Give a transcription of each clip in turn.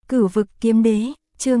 Cửu vực kiếm đế, chương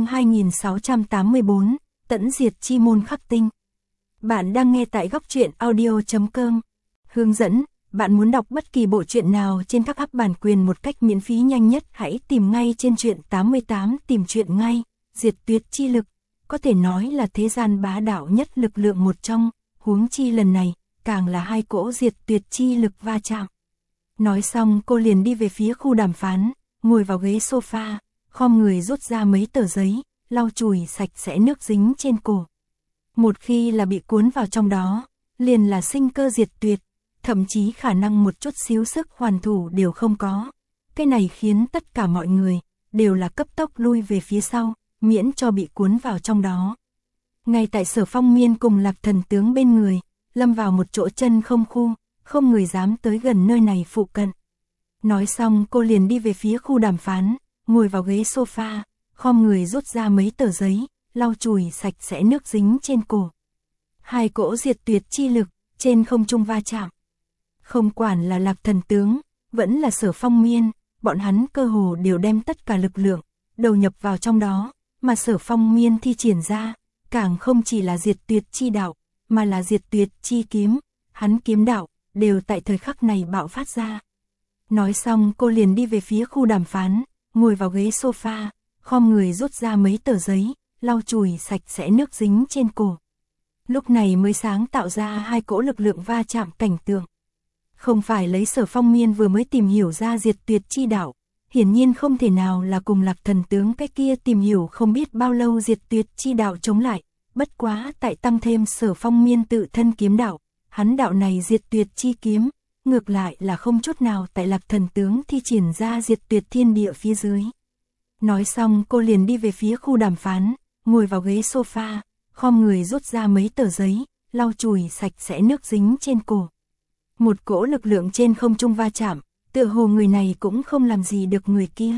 2684, tẫn diệt chi môn khắc tinh. Bạn đang nghe tại góc truyện audio.com. Hướng dẫn, bạn muốn đọc bất kỳ bộ truyện nào trên các app bản quyền một cách miễn phí nhanh nhất, hãy tìm ngay trên truyện 88 tìm truyện ngay. Diệt tuyệt chi lực, có thể nói là thế gian bá đạo nhất lực lượng một trong, huống chi lần này, càng là hai cỗ diệt tuyệt chi lực va chạm. Nói xong cô liền đi về phía khu đàm phán, ngồi vào ghế sofa, khom người rút ra mấy tờ giấy, lau chùi sạch sẽ nước dính trên cổ. Một khi là bị cuốn vào trong đó, liền là sinh cơ diệt tuyệt, thậm chí khả năng một chút xíu sức hoàn thủ đều không có. Cái này khiến tất cả mọi người đều là cấp tốc lui về phía sau, miễn cho bị cuốn vào trong đó. Ngay tại Sở Phong Miên cùng Lạc Thần Tướng bên người, lâm vào một chỗ chân không khu, không người dám tới gần nơi này phụ cận. Nói xong cô liền đi về phía khu đàm phán, ngồi vào ghế sofa, khom người rút ra mấy tờ giấy, lau chùi sạch sẽ nước dính trên cổ. Hai cỗ diệt tuyệt chi lực, trên không trung va chạm. Không quản là Lạc Thần Tướng, vẫn là Sở Phong Miên, bọn hắn cơ hồ đều đem tất cả lực lượng, đầu nhập vào trong đó, mà Sở Phong Miên thi triển ra, càng không chỉ là diệt tuyệt chi đạo, mà là diệt tuyệt chi kiếm, hắn kiếm đạo, đều tại thời khắc này bạo phát ra. Nói xong cô liền đi về phía khu đàm phán, ngồi vào ghế sofa, khom người rút ra mấy tờ giấy, lau chùi sạch sẽ nước dính trên cổ. Lúc này mới sáng tạo ra hai cỗ lực lượng va chạm cảnh tượng. Không phải lấy Sở Phong Miên vừa mới tìm hiểu ra diệt tuyệt chi đạo, hiển nhiên không thể nào là cùng Lạc Thần Tướng cái kia tìm hiểu không biết bao lâu diệt tuyệt chi đạo chống lại, bất quá tại tăng thêm Sở Phong Miên tự thân kiếm đạo, hắn đạo này diệt tuyệt chi kiếm, ngược lại là không chút nào tại Lạc Thần Tướng thi triển ra diệt tuyệt thiên địa phía dưới. Nói xong cô liền đi về phía khu đàm phán, ngồi vào ghế sofa, khom người rút ra mấy tờ giấy, lau chùi sạch sẽ nước dính trên cổ. Một cỗ lực lượng trên không trung va chạm, tựa hồ người này cũng không làm gì được người kia.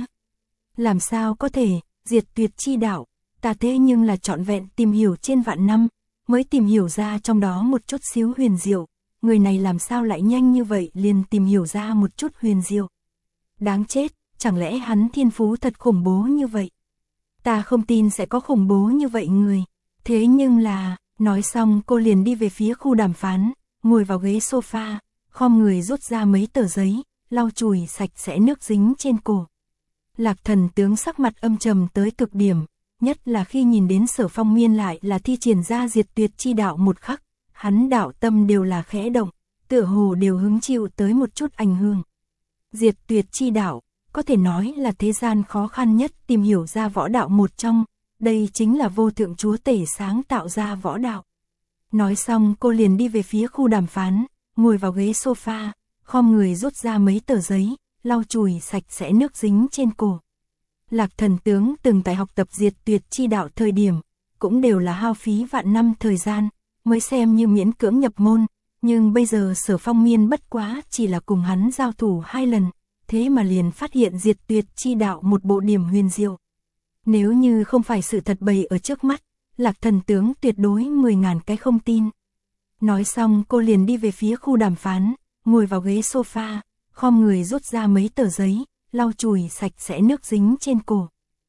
Làm sao có thể, diệt tuyệt chi đạo, ta thế nhưng là trọn vẹn tìm hiểu trên vạn năm, mới tìm hiểu ra trong đó một chút xíu huyền diệu, người này làm sao lại nhanh như vậy liền tìm hiểu ra một chút huyền diệu. Đáng chết, chẳng lẽ hắn thiên phú thật khủng bố như vậy? Ta không tin sẽ có khủng bố như vậy người. Thế nhưng là, nói xong cô liền đi về phía khu đàm phán, ngồi vào ghế sofa, khom người rút ra mấy tờ giấy, lau chùi sạch sẽ nước dính trên cổ. Lạc Thần Tướng sắc mặt âm trầm tới cực điểm, nhất là khi nhìn đến Sở Phong Miên lại là thi triển ra diệt tuyệt chi đạo một khắc, hắn đạo tâm đều là khẽ động, tựa hồ đều hứng chịu tới một chút ảnh hưởng. Diệt tuyệt chi đạo, có thể nói là thế gian khó khăn nhất tìm hiểu ra võ đạo một trong, đây chính là vô thượng chúa tể sáng tạo ra võ đạo. Nói xong cô liền đi về phía khu đàm phán, ngồi vào ghế sofa, khom người rút ra mấy tờ giấy, lau chùi sạch sẽ nước dính trên cổ. Lạc Thần Tướng từng tại học tập diệt tuyệt chi đạo thời điểm, cũng đều là hao phí vạn năm thời gian, mới xem như miễn cưỡng nhập môn, nhưng bây giờ Sở Phong Miên bất quá chỉ là cùng hắn giao thủ 2 lần, thế mà liền phát hiện diệt tuyệt chi đạo một bộ điểm huyền diệu. Nếu như không phải sự thật bày ở trước mắt, Lạc Thần Tướng tuyệt đối 10.000 cái không tin. Nói xong cô liền đi về phía khu đàm phán, ngồi vào ghế sofa, khom người rút ra mấy tờ giấy, lau chùi sạch sẽ nước dính trên cổ.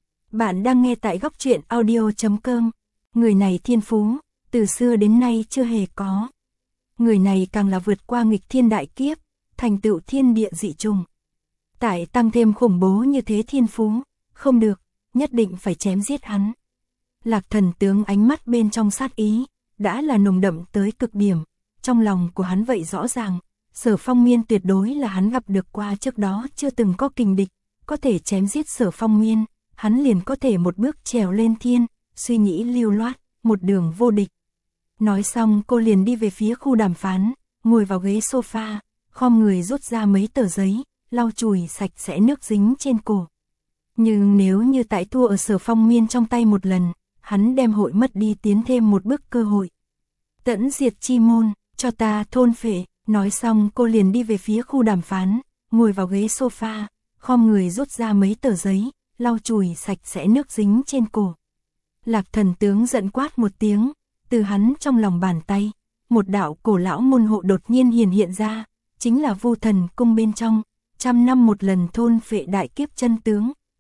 Bạn đang nghe tại góc truyện audio.com. Người này thiên phú, từ xưa đến nay chưa hề có. Người này càng là vượt qua nghịch thiên đại kiếp, thành tựu thiên địa dị trùng. Tại tăng thêm khủng bố như thế thiên phú, không được, nhất định phải chém giết hắn. Lạc Thần Tướng ánh mắt bên trong sát ý, đã là nồng đậm tới cực điểm, trong lòng của hắn vậy rõ ràng, Sở Phong Miên tuyệt đối là hắn gặp được qua trước đó chưa từng có kình địch, có thể chém giết Sở Phong Miên, hắn liền có thể một bước trèo lên thiên, suy nghĩ lưu loát, một đường vô địch. Nói xong cô liền đi về phía khu đàm phán, ngồi vào ghế sofa, khom người rút ra mấy tờ giấy, lau chùi sạch sẽ nước dính trên cổ. Nhưng nếu như tại thua ở Sở Phong Miên trong tay một lần, hắn đem hội mất đi tiến thêm một bước cơ hội. Tẫn diệt chi môn, cho ta thôn phệ. Nói xong cô liền đi về phía khu đàm phán, ngồi vào ghế sofa, khom người rút ra mấy tờ giấy, lau chùi sạch sẽ nước dính trên cổ. Lạc Thần Tướng giận quát một tiếng, từ hắn trong lòng bàn tay, một đạo cổ lão môn hộ đột nhiên hiện ra, chính là Vu Thần Cung bên trong, 100 năm một lần thôn phệ đại kiếp chân tướng,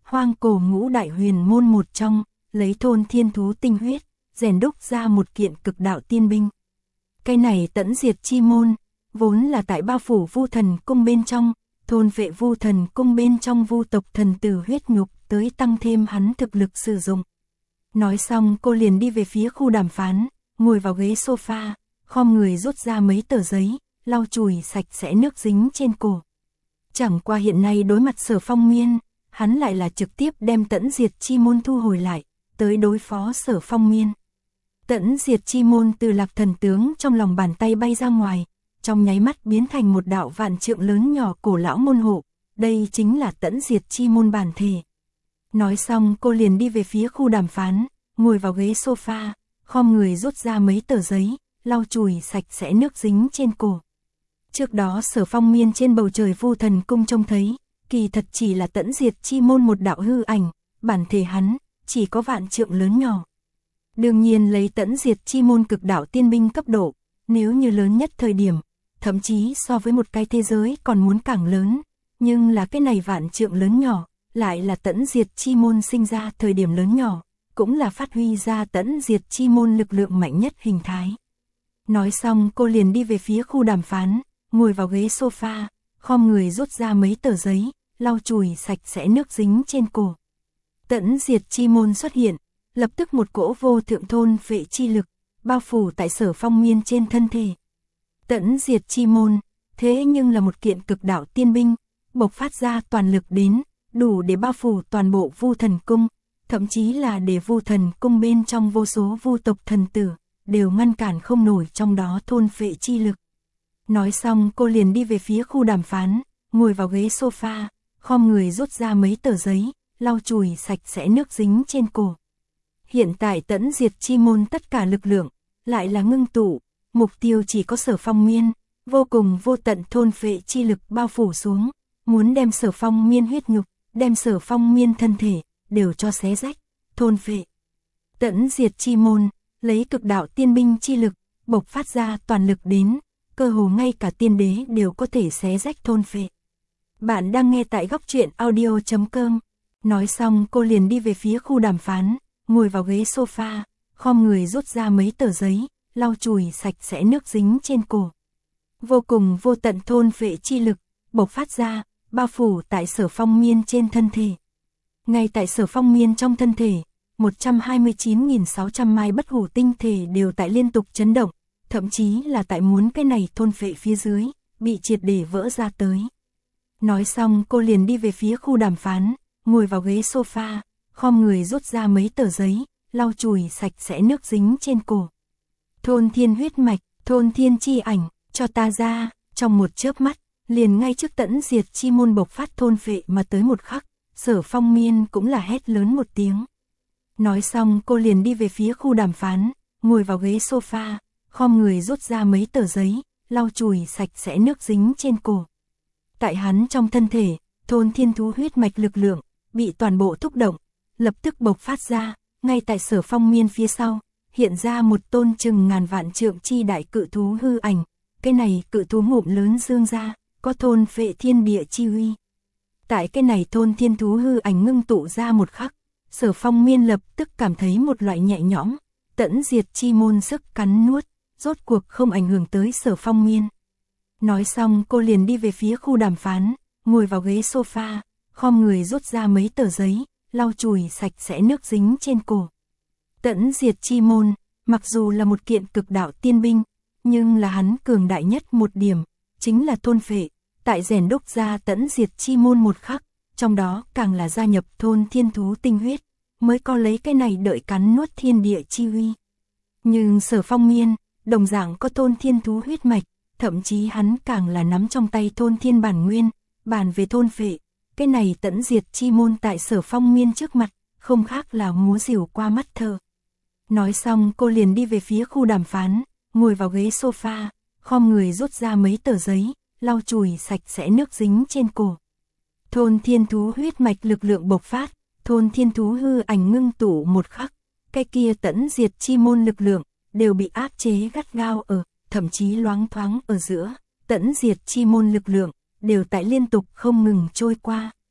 hoang cổ ngũ đại huyền môn một trong, lấy thôn thiên thú tinh huyết, rèn đúc ra một kiện cực đạo tiên binh. Cái này tẫn diệt chi môn, vốn là tại bao phủ Vu Thần Cung bên trong, thôn vệ Vu Thần Cung bên trong Vu tộc thần tử huyết nhục tới tăng thêm hắn thực lực sử dụng. Nói xong cô liền đi về phía khu đàm phán, ngồi vào ghế sofa, khom người rút ra mấy tờ giấy, lau chùi sạch sẽ nước dính trên cổ. Chẳng qua hiện nay đối mặt Sở Phong Miên, hắn lại là trực tiếp đem tẫn diệt chi môn thu hồi lại, tới đối phó Sở Phong Miên. Tẫn diệt chi môn từ Lạc Thần tướng trong lòng bàn tay bay ra ngoài, trong nháy mắt biến thành một đạo vạn trượng lớn nhỏ cổ lão môn hộ, đây chính là tẫn diệt chi môn bản thể. Nói xong cô liền đi về phía khu đàm phán, ngồi vào ghế sofa, khom người rút ra mấy tờ giấy, lau chùi sạch sẽ nước dính trên cổ. Trước đó Sở Phong Miên trên bầu trời Vu Thần Cung trông thấy, kỳ thật chỉ là tẫn diệt chi môn một đạo hư ảnh, bản thể hắn chỉ có vạn trượng lớn nhỏ. Đương nhiên lấy tẫn diệt chi môn cực đạo tiên binh cấp độ, nếu như lớn nhất thời điểm, thậm chí so với một cái thế giới còn muốn càng lớn, nhưng là cái này vạn trượng lớn nhỏ, lại là tẫn diệt chi môn sinh ra thời điểm lớn nhỏ, cũng là phát huy ra tẫn diệt chi môn lực lượng mạnh nhất hình thái. Nói xong cô liền đi về phía khu đàm phán, ngồi vào ghế sofa, khom người rút ra mấy tờ giấy, lau chùi sạch sẽ nước dính trên cổ. Tẫn diệt chi môn xuất hiện, lập tức một cỗ vô thượng thôn phệ chi lực, bao phủ tại Sở Phong Miên trên thân thể. Tẫn diệt chi môn, thế nhưng là một kiện cực đạo tiên binh, bộc phát ra toàn lực đến, đủ để bao phủ toàn bộ Vu Thần Cung, thậm chí là để Vu Thần Cung bên trong vô số Vu tộc thần tử, đều ngăn cản không nổi trong đó thôn phệ chi lực. Nói xong cô liền đi về phía khu đàm phán, ngồi vào ghế sofa, khom người rút ra mấy tờ giấy, lau chùi sạch sẽ nước dính trên cổ. Hiện tại tẫn diệt chi môn tất cả lực lượng, lại là ngưng tụ, mục tiêu chỉ có Sở Phong Miên, vô cùng vô tận thôn phệ chi lực bao phủ xuống, muốn đem Sở Phong Miên huyết nhục, đem Sở Phong Miên thân thể, đều cho xé rách, thôn phệ. Tẫn diệt chi môn, lấy cực đạo tiên binh chi lực, bộc phát ra toàn lực đến, cơ hồ ngay cả tiên đế đều có thể xé rách thôn phệ. Bạn đang nghe tại góc truyện audio.com. Nói xong cô liền đi về phía khu đàm phán, ngồi vào ghế sofa, khom người rút ra mấy tờ giấy, lau chùi sạch sẽ nước dính trên cổ. Vô cùng vô tận thôn phệ chi lực, bộc phát ra, bao phủ tại Sở Phong Miên trên thân thể. Ngay tại Sở Phong Miên trong thân thể, 129.600 mai bất hủ tinh thể đều tại liên tục chấn động, thậm chí là tại muốn cái này thôn phệ phía dưới, bị triệt để vỡ ra tới. Nói xong cô liền đi về phía khu đàm phán, ngồi vào ghế sofa, khom người rút ra mấy tờ giấy, lau chùi sạch sẽ nước dính trên cổ. Thôn thiên huyết mạch, thôn thiên chi ảnh, cho ta ra, trong một chớp mắt, liền ngay trước tẫn diệt chi môn bộc phát thôn phệ mà tới một khắc, Sở Phong Miên cũng là hét lớn một tiếng. Nói xong cô liền đi về phía khu đàm phán, ngồi vào ghế sofa, khom người rút ra mấy tờ giấy, lau chùi sạch sẽ nước dính trên cổ. Tại hắn trong thân thể, thôn thiên thú huyết mạch lực lượng, bị toàn bộ thúc động, lập tức bộc phát ra, ngay tại Sở Phong Miên phía sau, hiện ra một tôn chừng ngàn vạn trượng chi đại cự thú hư ảnh, cái này cự thú ngụm lớn dương ra, có thôn phệ thiên địa chi uy. Tại cái này thôn thiên thú hư ảnh ngưng tụ ra một khắc, Sở Phong Miên lập tức cảm thấy một loại nhẹ nhõm, tẫn diệt chi môn sức cắn nuốt, rốt cuộc không ảnh hưởng tới Sở Phong Miên. Nói xong cô liền đi về phía khu đàm phán, ngồi vào ghế sofa, khom người rút ra mấy tờ giấy, lau chùi sạch sẽ nước dính trên cổ. Tẫn diệt chi môn, mặc dù là một kiện cực đạo tiên binh, nhưng là hắn cường đại nhất một điểm, chính là thôn phệ, tại rèn đúc ra tẫn diệt chi môn một khắc, trong đó càng là gia nhập thôn thiên thú tinh huyết, mới có lấy cái này đợi cắn nuốt thiên địa chi uy. Nhưng Sở Phong Miên, đồng dạng có thôn thiên thú huyết mạch, thậm chí hắn càng là nắm trong tay thôn thiên bản nguyên, bàn về thôn phệ, cái này tẫn diệt chi môn tại Sở Phong Miên trước mặt, không khác là múa rìu qua mắt thợ. Nói xong cô liền đi về phía khu đàm phán, ngồi vào ghế sofa, khom người rút ra mấy tờ giấy, lau chùi sạch sẽ nước dính trên cổ. Thôn thiên thú huyết mạch lực lượng bộc phát, thôn thiên thú hư ảnh ngưng tụ một khắc, cái kia tẫn diệt chi môn lực lượng, đều bị áp chế gắt gao ở, thậm chí loáng thoáng ở giữa, tẫn diệt chi môn lực lượng, đều tại liên tục không ngừng trôi qua.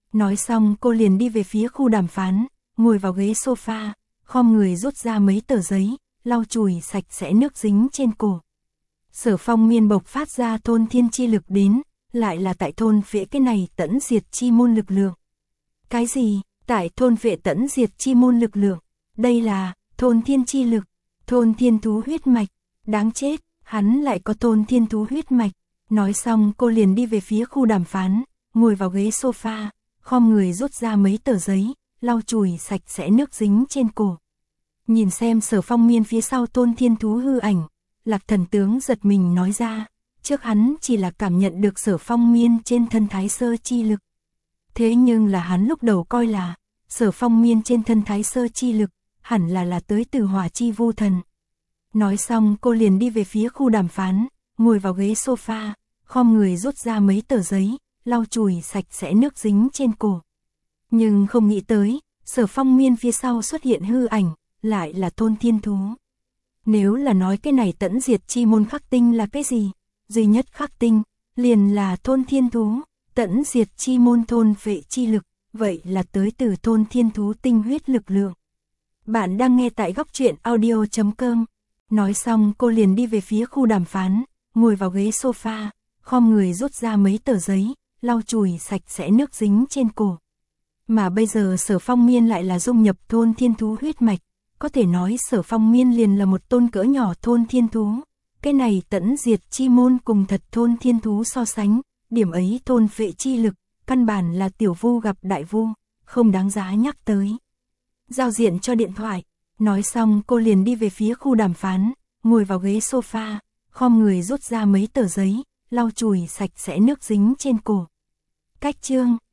Nói xong cô liền đi về phía khu đàm phán, ngồi vào ghế sofa, khom người rút ra mấy tờ giấy, lau chùi sạch sẽ nước dính trên cổ. Sở Phong Miên bộc phát ra thôn thiên chi lực đến, lại là tại thôn phệ cái này tẫn diệt chi môn lực lượng. Cái gì? Tại thôn phệ tẫn diệt chi môn lực lượng? Đây là thôn thiên chi lực, thôn thiên thú huyết mạch. Đáng chết, hắn lại có thôn thiên thú huyết mạch. Nói xong cô liền đi về phía khu đàm phán, ngồi vào ghế sofa, khom người rút ra mấy tờ giấy, lau chùi sạch sẽ nước dính trên cổ. Nhìn xem Sở Phong Miên phía sau thôn thiên thú hư ảnh, Lạc Thần tướng giật mình nói ra, trước hắn chỉ là cảm nhận được Sở Phong Miên trên thân Thái Sơ chi lực. Thế nhưng là hắn lúc đầu coi là, Sở Phong Miên trên thân Thái Sơ chi lực, hẳn là tới từ Hỏa chi vu thần. Nói xong cô liền đi về phía khu đàm phán, ngồi vào ghế sofa, khom người rút ra mấy tờ giấy, lau chùi sạch sẽ nước dính trên cổ. Nhưng không nghĩ tới, Sở Phong Miên phía sau xuất hiện hư ảnh, lại là thôn thiên thú. Nếu là nói cái này tẫn diệt chi môn khắc tinh là cái gì? Duy nhất khắc tinh, liền là thôn thiên thú, tẫn diệt chi môn thôn vệ chi lực, vậy là tới từ thôn thiên thú tinh huyết lực lượng. Bạn đang nghe tại góc truyện audio.com. Nói xong cô liền đi về phía khu đàm phán, ngồi vào ghế sofa, khom người rút ra mấy tờ giấy, lau chùi sạch sẽ nước dính trên cổ. Mà bây giờ Sở Phong Miên lại là dung nhập thôn thiên thú huyết mạch, có thể nói Sở Phong Miên liền là một tôn cỡ nhỏ thôn thiên thú. Cái này tẫn diệt chi môn cùng thật thôn thiên thú so sánh, điểm ấy thôn phệ chi lực, căn bản là tiểu vu gặp đại vu, không đáng giá nhắc tới. Giao diện cho điện thoại. Nói xong cô liền đi về phía khu đàm phán, ngồi vào ghế sofa, khom người rút ra mấy tờ giấy, lau chùi sạch sẽ nước dính trên cổ. Cách chương